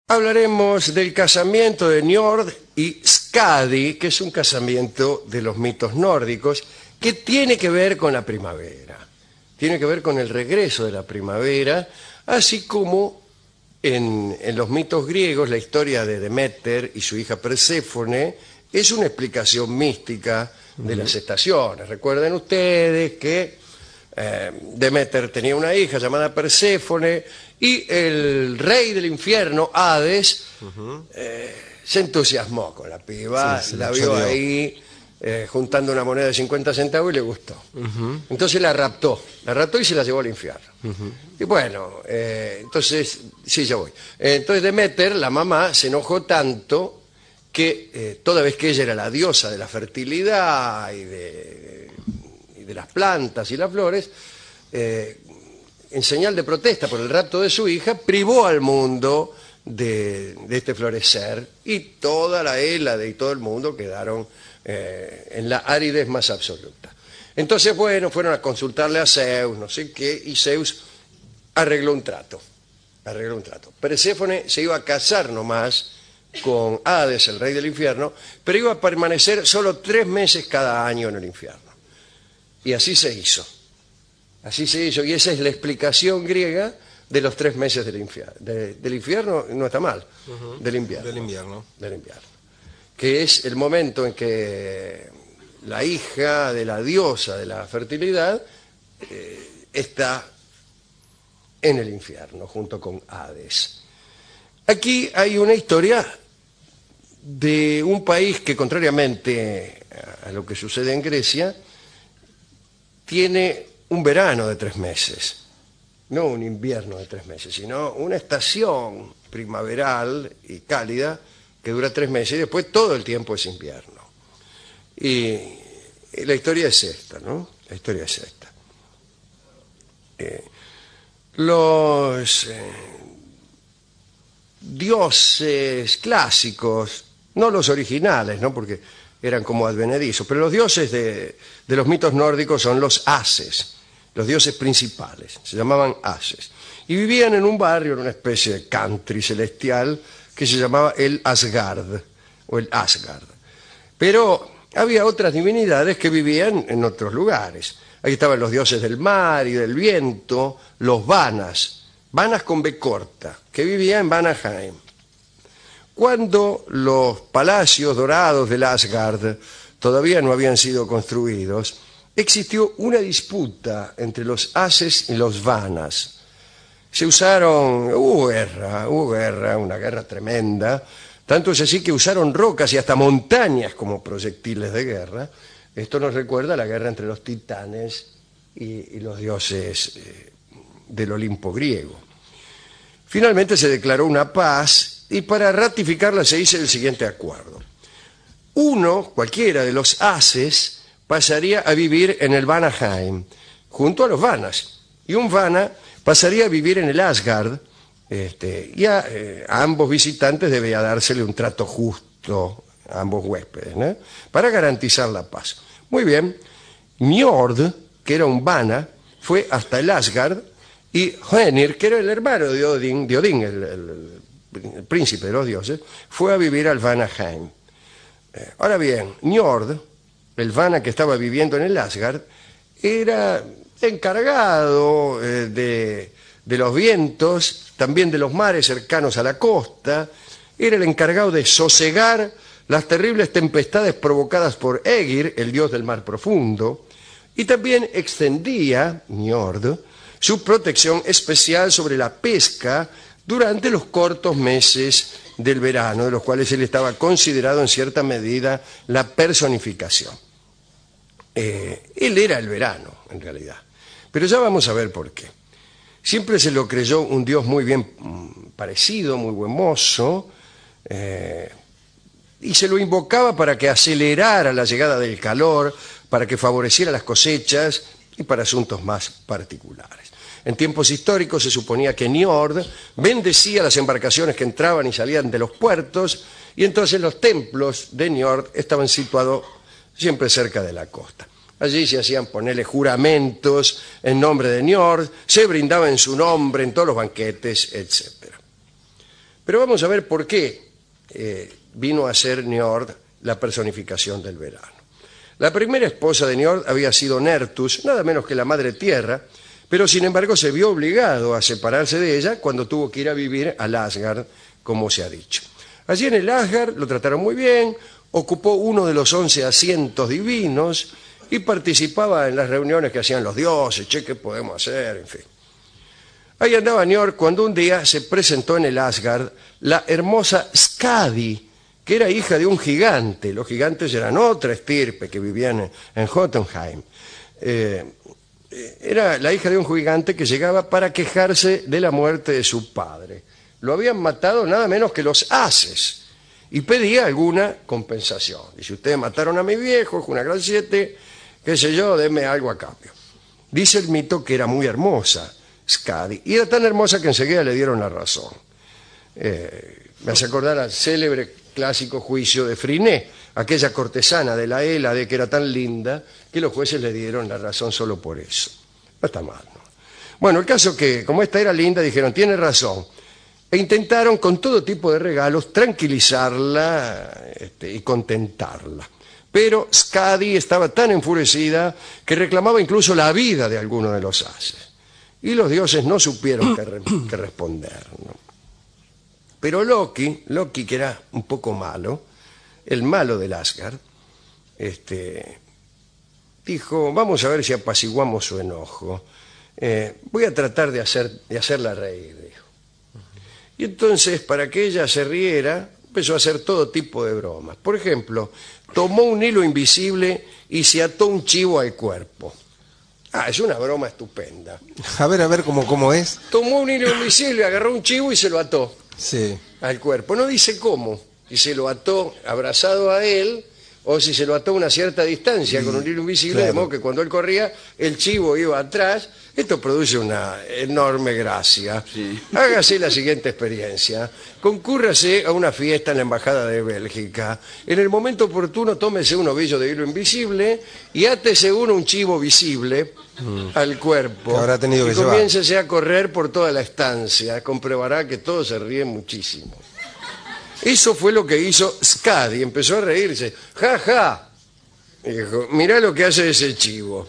Hablaremos del casamiento de Njord y Skadi, que es un casamiento de los mitos nórdicos, que tiene que ver con la primavera. Tiene que ver con el regreso de la primavera, así como en los mitos griegos la historia de Deméter y su hija Perséfone es una explicación mística de las estaciones. Recuerden ustedes que Deméter tenía una hija llamada Perséfone y el rey del infierno, Hades, se entusiasmó con la piba, la vio ahí juntando una moneda de 50 centavos y le gustó. Entonces la raptó y se la llevó al infierno. Y bueno, entonces, sí, ya voy. Entonces Deméter, la mamá, se enojó tanto que toda vez que ella era la diosa de la fertilidad y de las plantas y las flores, en señal de protesta por el rapto de su hija, privó al mundo de este florecer, y toda la Hélade y todo el mundo quedaron en la aridez más absoluta. Entonces, bueno, fueron a consultarle a Zeus, no sé qué, y Zeus arregló un trato. Perséfone se iba a casar nomás con Hades, el rey del infierno, pero iba a permanecer solo 3 meses cada año en el infierno. Y así se hizo. Y esa es la explicación griega de los 3 meses del infierno. Del infierno no está mal, del invierno. Que es el momento en que la hija de la diosa de la fertilidad está en el infierno, junto con Hades. Aquí hay una historia de un país que, contrariamente a lo que sucede en Grecia, tiene un verano de 3 meses, no un invierno de 3 meses, sino una estación primaveral y cálida que dura 3 meses y después todo el tiempo es invierno. Y la historia es esta, ¿no? La historia es esta. Los dioses clásicos, no los originales, ¿no? Porque eran como advenedizos, pero los dioses de los mitos nórdicos son los ases, los dioses principales, se llamaban ases. Y vivían en un barrio, en una especie de country celestial, que se llamaba el Asgard, o el Asgard. Pero había otras divinidades que vivían en otros lugares. Ahí estaban los dioses del mar y del viento, los Vanas con B corta, que vivían en Vanaheim. Cuando los palacios dorados del Asgard todavía no habían sido construidos, existió una disputa entre los ases y los vanas. Hubo guerra, una guerra tremenda, tanto es así que usaron rocas y hasta montañas como proyectiles de guerra. Esto nos recuerda a la guerra entre los titanes y los dioses del Olimpo griego. Finalmente se declaró una paz, y para ratificarla se hizo el siguiente acuerdo. Cualquiera de los ases, pasaría a vivir en el Vanaheim, junto a los vanas, y un vana pasaría a vivir en el Asgard, y a ambos visitantes debía dársele un trato justo, a ambos huéspedes, ¿no? Para garantizar la paz. Muy bien, Njord, que era un vana, fue hasta el Asgard, y Hoenir, que era el hermano de Odín, el príncipe de los dioses, fue a vivir al Vanaheim. Ahora bien, Njord, el vana que estaba viviendo en el Asgard, era encargado de los vientos, también de los mares cercanos a la costa, era el encargado de sosegar las terribles tempestades provocadas por Egir, el dios del mar profundo, y también extendía, Njord, su protección especial sobre la pesca durante los cortos meses del verano, de los cuales él estaba considerado en cierta medida la personificación. Él era el verano, en realidad. Pero ya vamos a ver por qué. Siempre se lo creyó un dios muy bien parecido, muy buen mozo, y se lo invocaba para que acelerara la llegada del calor, para que favoreciera las cosechas y para asuntos más particulares. En tiempos históricos se suponía que Njord bendecía las embarcaciones que entraban y salían de los puertos, y entonces los templos de Njord estaban situados siempre cerca de la costa. Allí se hacían ponerle juramentos en nombre de Njord, se brindaba en su nombre en todos los banquetes, etc. Pero vamos a ver por qué vino a ser Njord la personificación del verano. La primera esposa de Njord había sido Nertus, nada menos que la madre tierra, pero sin embargo se vio obligado a separarse de ella cuando tuvo que ir a vivir al Asgard, como se ha dicho. Allí en el Asgard lo trataron muy bien, ocupó uno de los 11 asientos divinos y participaba en las reuniones que hacían los dioses, che, ¿qué podemos hacer? En fin. Ahí andaba Njord cuando un día se presentó en el Asgard la hermosa Skadi, que era hija de un gigante. Los gigantes eran otra estirpe que vivían en Jotunheim. Era la hija de un gigante que llegaba para quejarse de la muerte de su padre. Lo habían matado nada menos que los ases y pedía alguna compensación. Dice, ustedes mataron a mi viejo, es una gran siete, qué sé yo, denme algo a cambio. Dice el mito que era muy hermosa Skadi, y era tan hermosa que enseguida le dieron la razón. Me hace acordar al célebre clásico juicio de Friné, aquella cortesana de la Hélade que era tan linda que los jueces le dieron la razón solo por eso. No está mal, ¿no? Bueno, el caso que, como esta era linda, dijeron, tiene razón, e intentaron con todo tipo de regalos tranquilizarla y contentarla. Pero Skadi estaba tan enfurecida que reclamaba incluso la vida de alguno de los ases. Y los dioses no supieron qué responder, ¿no? Pero Loki, que era un poco malo, el malo del Asgard, dijo, vamos a ver si apaciguamos su enojo. Voy a tratar de hacerla reír, dijo. Y entonces, para que ella se riera, empezó a hacer todo tipo de bromas. Por ejemplo, tomó un hilo invisible y se ató un chivo al cuerpo. Ah, es una broma estupenda. A ver, ¿cómo es? Tomó un hilo invisible, agarró un chivo y se lo ató. Sí. Al cuerpo. No dice cómo. Si se lo ató abrazado a él o si se lo ató a una cierta distancia con un hilo invisible, claro. De modo que cuando él corría, el chivo iba atrás. Esto produce una enorme gracia. Sí. Hágase la siguiente experiencia. Concúrrase a una fiesta en la Embajada de Bélgica. En el momento oportuno, tómese un ovillo de hilo invisible y átese un chivo visible al cuerpo. Que habrá tenido que comiéncese a correr por toda la estancia. Comprobará que todos se ríen muchísimo. Eso fue lo que hizo Skadi. Empezó a reírse. ¡Ja, ja! Y dijo, mirá lo que hace ese chivo.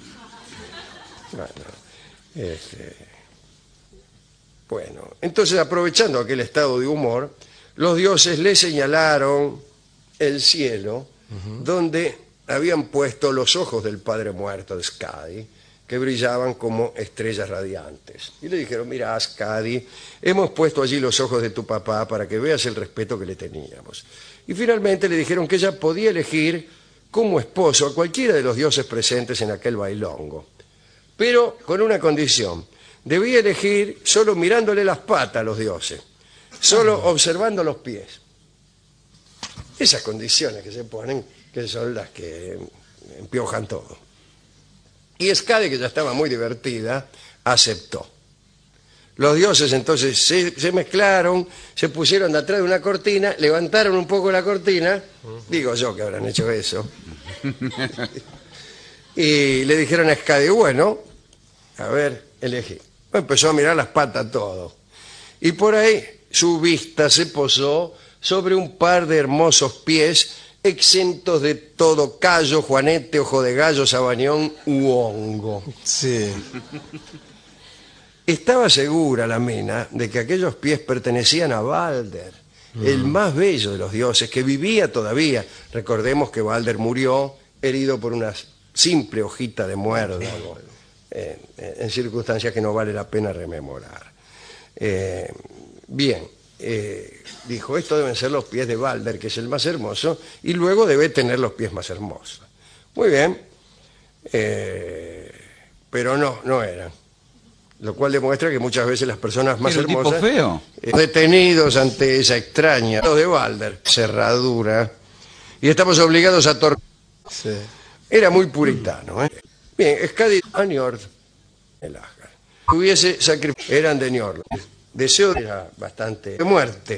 Bueno, entonces aprovechando aquel estado de humor, los dioses le señalaron el cielo donde habían puesto los ojos del padre muerto de Skadi, que brillaban como estrellas radiantes. Y le dijeron, mira, Skadi, hemos puesto allí los ojos de tu papá para que veas el respeto que le teníamos. Y finalmente le dijeron que ella podía elegir como esposo a cualquiera de los dioses presentes en aquel bailongo. Pero con una condición, debía elegir solo mirándole las patas a los dioses, solo observando los pies. Esas condiciones que se ponen, que son las que empiojan todo. Y Skadi, que ya estaba muy divertida, aceptó. Los dioses entonces se mezclaron, se pusieron de atrás de una cortina, levantaron un poco la cortina, digo yo que habrán hecho eso, y le dijeron a Skadi, bueno, a ver, elegí. Empezó a mirar las patas todo. Y por ahí su vista se posó sobre un par de hermosos pies exentos de todo callo, juanete, ojo de gallo, sabañón u hongo. Sí. Estaba segura la mina de que aquellos pies pertenecían a Balder, el más bello de los dioses, que vivía todavía. Recordemos que Balder murió herido por una simple hojita de muérdago, en circunstancias que no vale la pena rememorar. Bien, dijo, estos deben ser los pies de Balder, que es el más hermoso, y luego debe tener los pies más hermosos. Muy bien, pero no eran. Lo cual demuestra que muchas veces las personas más hermosas, feo. Detenidos ante esa extraña de Balder, cerradura, y estamos obligados a Sí. Era muy puritano, ¿eh? Bien, Skadi a Njord, el Asgard. Hubiese sacrificado, eran de Njord. Deseo era bastante de muerte.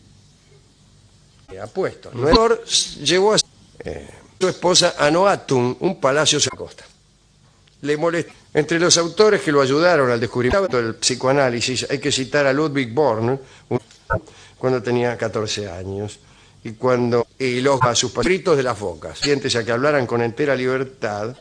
Apuesto. Njord llevó a su esposa a Noatun, un palacio a costa. Le molestó. Entre los autores que lo ayudaron al descubrimiento del psicoanálisis hay que citar a Ludwig Born, cuando tenía 14 años. Y los a sus gritos de las focas, sientes a que hablaran con entera libertad,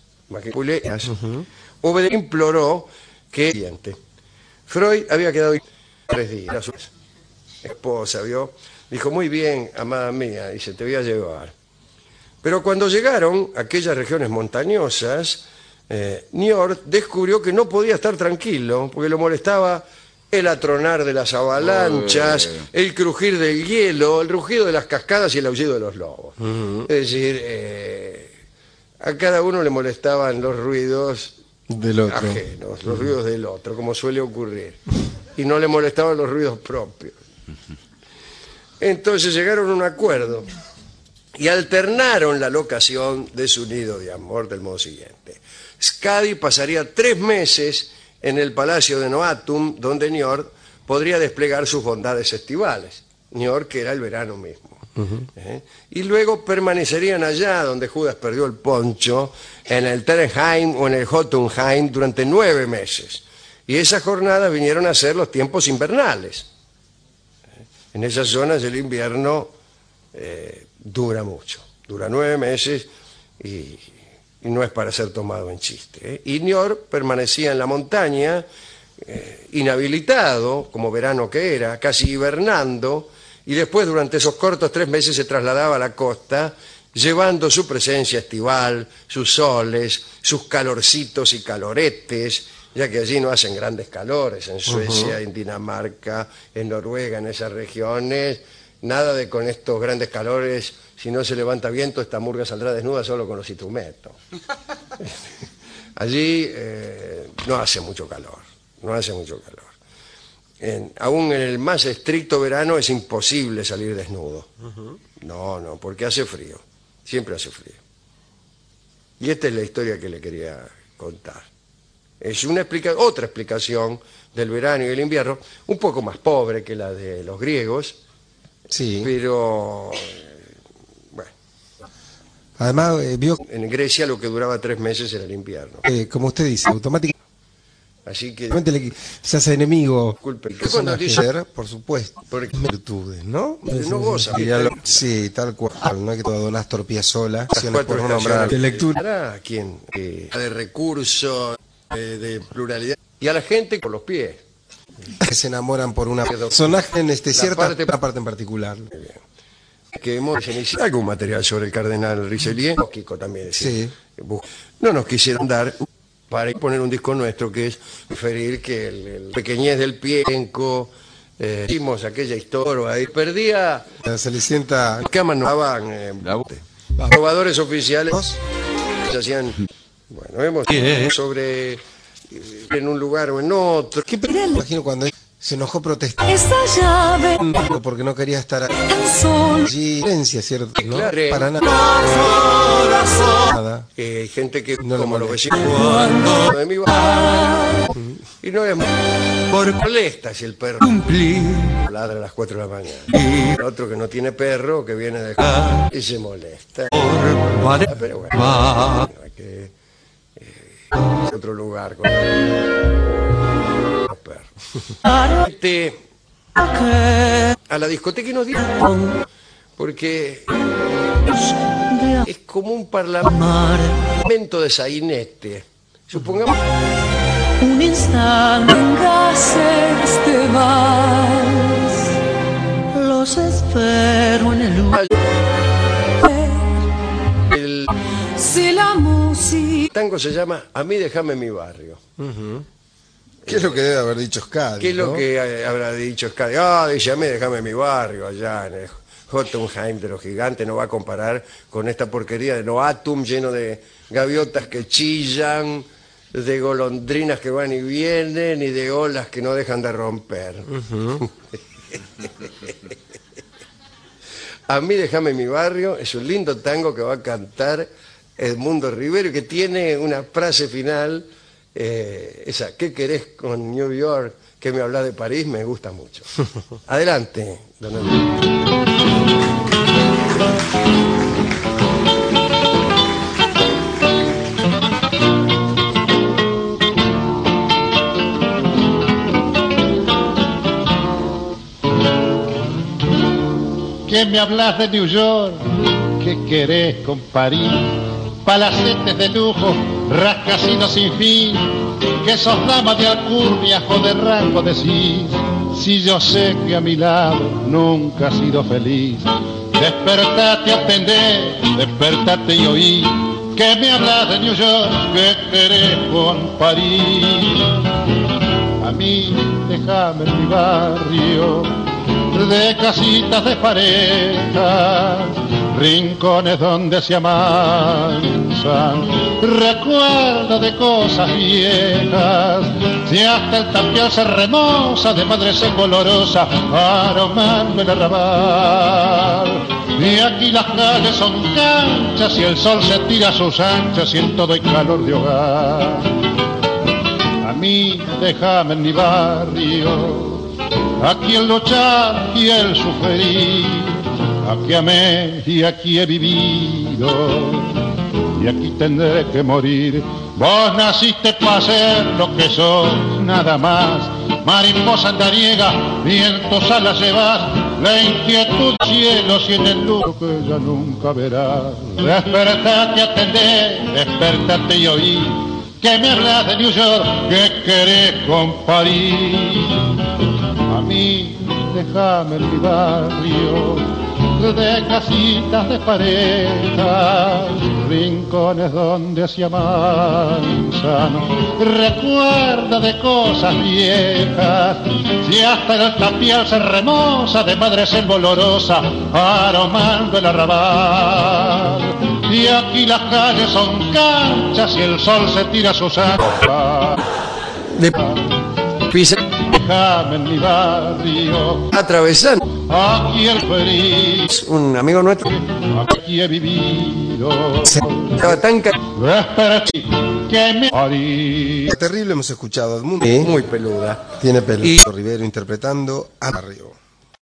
imploró que Freud había quedado 3 días. Su esposa dijo, muy bien, amada mía, dice, te voy a llevar. Pero cuando llegaron a aquellas regiones montañosas, Niort descubrió que no podía estar tranquilo, porque lo molestaba el atronar de las avalanchas, el crujir del hielo, el rugido de las cascadas y el aullido de los lobos. Es decir, a cada uno le molestaban los ruidos del otro, ajenos, los ruidos del otro, como suele ocurrir. Y no le molestaban los ruidos propios. Entonces llegaron a un acuerdo y alternaron la locación de su nido de amor del modo siguiente. Skadi pasaría 3 meses en el palacio de Noatum, donde Niort podría desplegar sus bondades estivales. Niort, que era el verano mismo. Y luego permanecerían allá, donde Judas perdió el poncho, en el Terenheim o en el Jotunheim, durante 9 meses. Y esas jornadas vinieron a ser los tiempos invernales. En esas zonas el invierno dura mucho, dura 9 meses y no es para ser tomado en chiste. Y Niort permanecía en la montaña, inhabilitado, como verano que era, casi hibernando, y después durante esos cortos 3 meses se trasladaba a la costa, llevando su presencia estival, sus soles, sus calorcitos y caloretes, ya que allí no hacen grandes calores, en Suecia, en Dinamarca, en Noruega, en esas regiones, nada de con estos grandes calores, si no se levanta viento, esta murga saldrá desnuda solo con los instrumentos. Allí no hace mucho calor, no hace mucho calor. Aún en el más estricto verano es imposible salir desnudo. No, porque hace frío, siempre hace frío. Y esta es la historia que le quería contar. Es otra explicación del verano y el invierno, un poco más pobre que la de los griegos, sí, pero bueno. Además, vio, En Grecia lo que duraba 3 meses era el invierno. como usted dice, automáticamente Así que se hace enemigo. disculpe, cuando Personaje, dice por supuesto, porque virtudes, ¿no? no goza, Sí, tal cual, no hay que todo Don Astor Piazzolla, las 4 por no nombrar. estaciones, lectura a quien de recursos, de pluralidad y a la gente con los pies. Que se enamoran por una personaje en cierta parte- parte en particular. Que hemos iniciado algún material sobre el cardenal Richelieu, Kiko también decía, Sí. no nos quisieron dar para poner un disco nuestro que es referir que el pequeñez del pienco, hicimos aquella historia ahí, perdía Se le sienta. que mandaban probadores oficiales, se hacían, bueno, hemos sobre en un lugar o en otro. ¿Qué me imagino cuando se enojó protestando Esa llave porque no quería estar tan sol allí? Violencia, ¿cierto? ¿No? Claro. Para nada. Gente que, No le como los molesta. vecinos de mi barrio, y no es molesta si el perro ladra a las 4 de la mañana. El otro que no tiene perro, que viene de y se molesta. Pero bueno, hay que otro lugar con los perros. A la discoteca y nos dieron, porque es como un parlamento de sainete. Supongamos un instante en gases de vals. Los espero en el lugar. el Si la música tango se llama A mí déjame mi barrio. ¿Qué es lo que debe haber dicho Skadi? ¿Qué es lo ¿no? que habrá dicho Skadi? Dice, a mí déjame mi barrio allá en el Jotunheim de los gigantes, no va a comparar con esta porquería de Noatum lleno de gaviotas que chillan, de golondrinas que van y vienen y de olas que no dejan de romper. A mí déjame mi barrio es un lindo tango que va a cantar Edmundo Rivero, que tiene una frase final, esa, ¿qué querés con New York? ¿Qué me hablas de París? Me gusta mucho. Adelante, don Edmundo. que me hablas de New York, que querés con París, palacetes de lujo, rascacielos sin fin, que sos dama de alcurnias o de rango decís, si yo sé que a mi lado nunca has sido feliz. Despertate, atendé, despertate y oí, que me hablas de New York, que querés con París. A mí déjame en mi barrio, de casitas de parejas, rincones donde se amansan, recuerdo de cosas viejas, si hasta el tapial se remoza de madre olorosa, aromando el arrabal. Y aquí las calles son canchas y el sol se tira a sus anchas y en todo hay calor de hogar. A mí déjame en mi barrio, aquí el luchar y el sufrir, aquí amé y aquí he vivido, y aquí tendré que morir. Vos naciste para ser lo que sos, nada más, mariposa andariega, y en tus alas llevas la inquietud del cielo, y en el luz que ya nunca verás. Despertate, atendé, despertate y oí, que me hablas de New York, que querés con París. A mí déjame en mi barrio, de casitas de parejas, rincones donde se amansan, recuerda de cosas viejas, si hasta el tapial se remoza de madre selva olorosa, aromando el arrabal. Y aquí las calles son canchas y el sol se tira a sus anchas. Déjame en mi barrio, Atravesando. aquí el feliz, Un amigo nuestro aquí he vivido. estaba tan Espérate, que me morí. Terrible, hemos escuchado a Edmundo. muy peluda. Tiene pelo. Y- Rivero interpretando a Barrio.